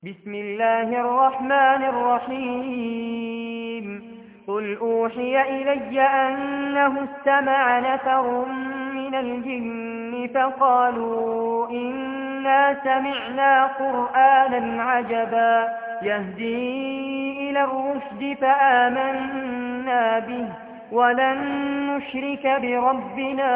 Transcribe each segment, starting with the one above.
بسم الله الرحمن الرحيم قل أوحي إلي أنه استمع نفر من الجن فقالوا إنا سمعنا قرآنا عجبا يهدي إلى الرشد فآمنا به ولن نشرك بربنا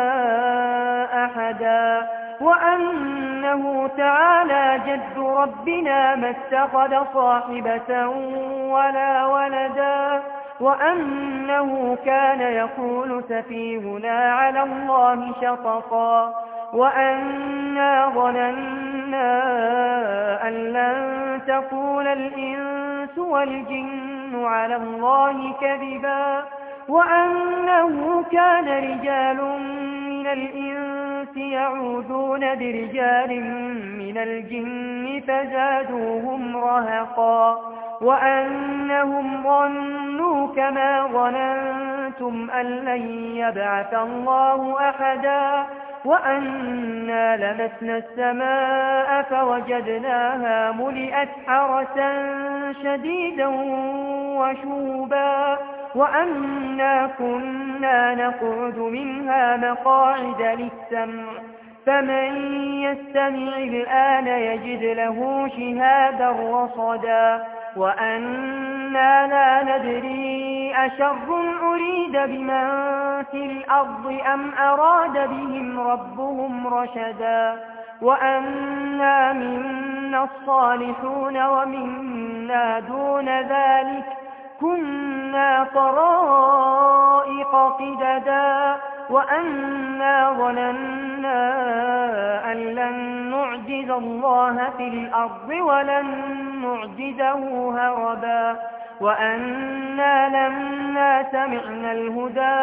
أحدا وأنه تعالى جد ربنا ما اتخذ صاحبة ولا ولدا وأنه كان يقول سفيهنا على الله شططا وأنا ظننا أن لن تقول الإنس والجن على الله كذبا وأنه كان رجال من الإنس يعوذون برجال من الجن فزادوهم رهقا وأنهم ظنوا كما ظننتم أن لن يبعث الله أحدا وأنا لمسنا السماء فوجدناها ملئت حرسا شديدا وشوبا وأنا كنا نقعد منها مقاعد للسمع فمن يستمع الآن يجد له شهابا رصدا وأنا لا ندري أشر أريد بمن في الأرض أم أراد بهم ربهم رشدا وأنا منا الصالحون ومنا دون ذلك كنا طرائق قددا وأنا ظننا أن لن نعجز الله في الأرض ولن نعجزه هربا وأنا لما سمعنا الهدى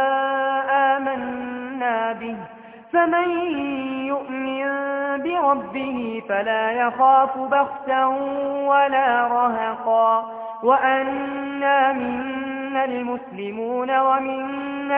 آمنا به فمن يؤمن بربه فلا يخاف بخسا ولا رهقا وأنا منا المسلمون ومنا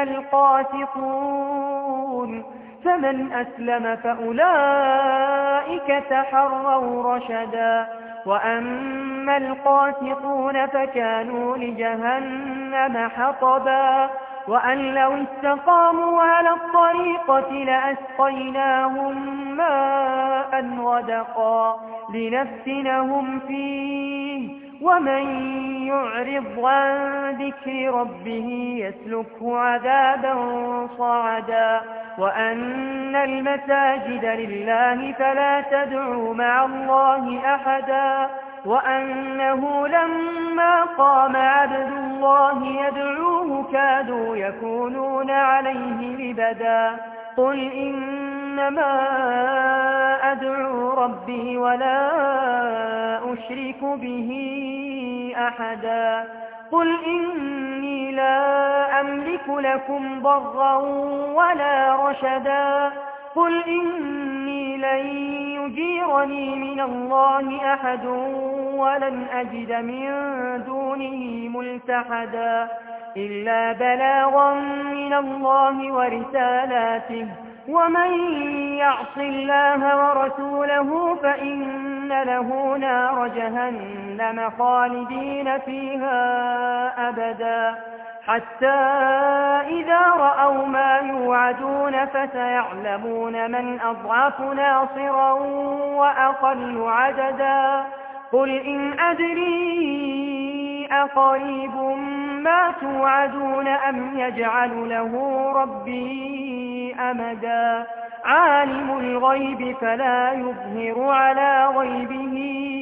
القاسطون فمن أسلم فأولئك تحروا رشدا وأما القاسطون فكانوا لجهنم حطبا وأن لو استقاموا على الطريقة لأسقيناهم ماء غدقا لنفتنهم فيه ومن يعرض عن ذكر ربه يسلكه عذابا صعدا وأن المساجد لله فلا تدعوا مع الله أحدا وأنه لما قام عبد الله يدعوه كادوا يكونون عليه لبدا قل إنما أدعو ربي ولا أشرك به أحدا قل إني لا أملك لكم ضرا ولا رشدا قل إني لن يجيرني من الله أحد ولن أجد من دونه ملتحدا إلا بلاغا من الله ورسالاته ومن يعص الله ورسوله فإن له نار جهنم خالدين فيها أبدا حتى إذا رأوا ما يوعدون فسيعلمون من أضعف ناصرا وأقل عددا قل إن أدري أقريب ما توعدون أم يجعل له ربي أمدا عالم الغيب فلا يظهر على غيبه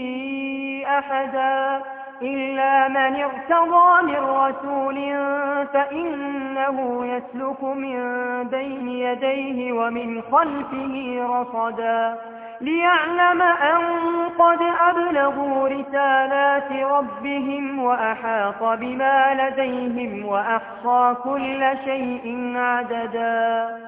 أحدا إلا من ارتضى من رسول فإنه يسلك من بين يديه ومن خلفه رصدا ليعلم أن قد أبلغوا رسالات ربهم وأحاط بما لديهم وأحصى كل شيء عددا